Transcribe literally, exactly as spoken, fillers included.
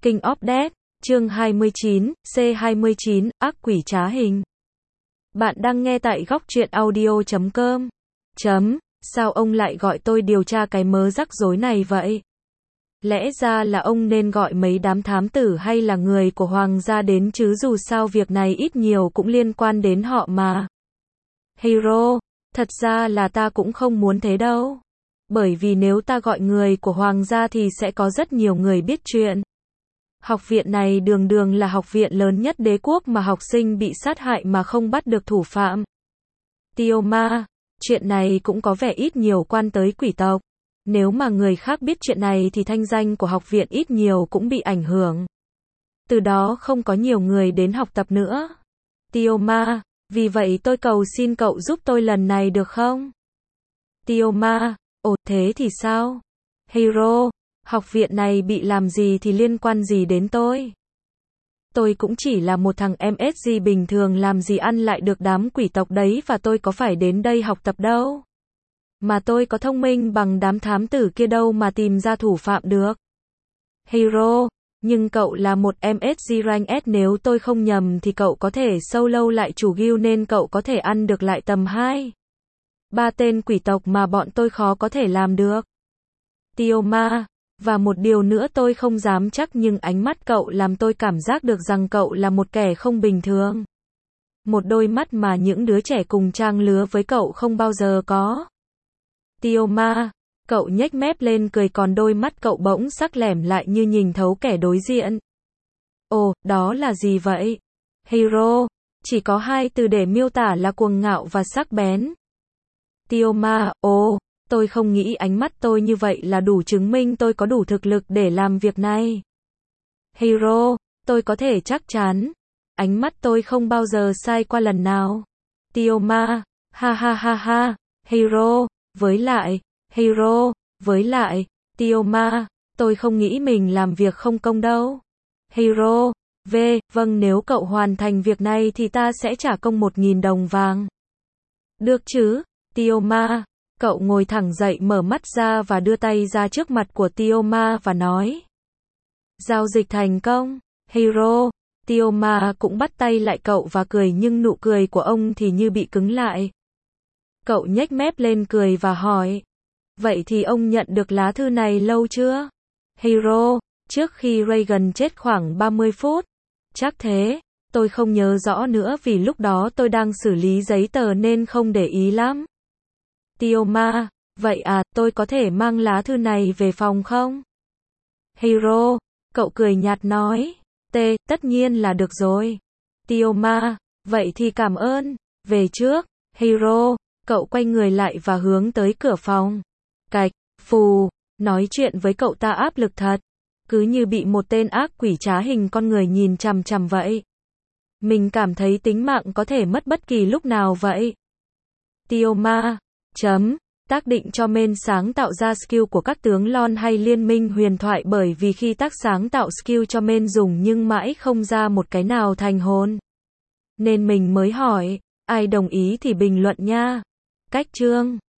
King of Death, chương hai mươi chín, C hai mươi chín, ác quỷ trá hình. Bạn đang nghe tại góc truyện audio chấm com. Chấm, sao ông lại gọi tôi điều tra cái mớ rắc rối này vậy? Lẽ ra là ông nên gọi mấy đám thám tử hay là người của hoàng gia đến chứ, dù sao việc này ít nhiều cũng liên quan đến họ mà. Hero, thật ra là ta cũng không muốn thế đâu. Bởi vì nếu ta gọi người của hoàng gia thì sẽ có rất nhiều người biết chuyện. Học viện này đường đường là học viện lớn nhất đế quốc mà học sinh bị sát hại mà không bắt được thủ phạm. Tiêu Ma, chuyện này cũng có vẻ ít nhiều quan tới quỷ tộc. Nếu mà người khác biết chuyện này thì thanh danh của học viện ít nhiều cũng bị ảnh hưởng. Từ đó không có nhiều người đến học tập nữa. Tiêu Ma, vì vậy tôi cầu xin cậu giúp tôi lần này được không? Tiêu Ma, ồ thế thì sao? Hero, học viện này bị làm gì thì liên quan gì đến tôi? Tôi cũng chỉ là một thằng em ét giê bình thường, làm gì ăn lại được đám quỷ tộc đấy, và tôi có phải đến đây học tập đâu. Mà tôi có thông minh bằng đám thám tử kia đâu mà tìm ra thủ phạm được. Hero, nhưng cậu là một em ét giê rank S, nếu tôi không nhầm thì cậu có thể solo lại chủ guild, nên cậu có thể ăn được lại tầm hai ba tên quỷ tộc mà bọn tôi khó có thể làm được. Tiêu Ma, và một điều nữa tôi không dám chắc, nhưng ánh mắt cậu làm tôi cảm giác được rằng cậu là một kẻ không bình thường. Một đôi mắt mà những đứa trẻ cùng trang lứa với cậu không bao giờ có. Tiêu Ma, cậu nhếch mép lên cười, còn đôi mắt cậu bỗng sắc lẻm lại như nhìn thấu kẻ đối diện. Ồ, đó là gì vậy? Hero, chỉ có hai từ để miêu tả là cuồng ngạo và sắc bén. Tiêu Ma, ồ, tôi không nghĩ ánh mắt tôi như vậy là đủ chứng minh tôi có đủ thực lực để làm việc này. Hero, tôi có thể chắc chắn. Ánh mắt tôi không bao giờ sai qua lần nào. Tiêu Ma, ha ha ha ha, Hero, với lại, Hero, với lại, Tiêu Ma, tôi không nghĩ mình làm việc không công đâu. Hero, v, vâng, nếu cậu hoàn thành việc này thì ta sẽ trả công một nghìn đồng vàng. Được chứ? Tiêu Ma, cậu ngồi thẳng dậy, mở mắt ra và đưa tay ra trước mặt của Tiêu Ma và nói. Giao dịch thành công. Hero, Tiêu Ma cũng bắt tay lại cậu và cười, nhưng nụ cười của ông thì như bị cứng lại. Cậu nhếch mép lên cười và hỏi. Vậy thì ông nhận được lá thư này lâu chưa? Hero, trước khi Reagan chết khoảng ba mươi phút. Chắc thế, tôi không nhớ rõ nữa vì lúc đó tôi đang xử lý giấy tờ nên không để ý lắm. Tiêu Ma, vậy à, tôi có thể mang lá thư này về phòng không? Hero, cậu cười nhạt nói. T, tất nhiên là được rồi. Tiêu Ma, vậy thì cảm ơn. Về trước. Hero, cậu quay người lại và hướng tới cửa phòng. Cạch, phù, nói chuyện với cậu ta áp lực thật. Cứ như bị một tên ác quỷ trá hình con người nhìn chằm chằm vậy. Mình cảm thấy tính mạng có thể mất bất kỳ lúc nào vậy. Tiêu Ma, chấm, tác định cho main sáng tạo ra skill của các tướng lon hay liên minh huyền thoại, bởi vì khi tác sáng tạo skill cho main dùng nhưng mãi không ra một cái nào thành hồn. Nên mình mới hỏi, ai đồng ý thì bình luận nha. Cách chương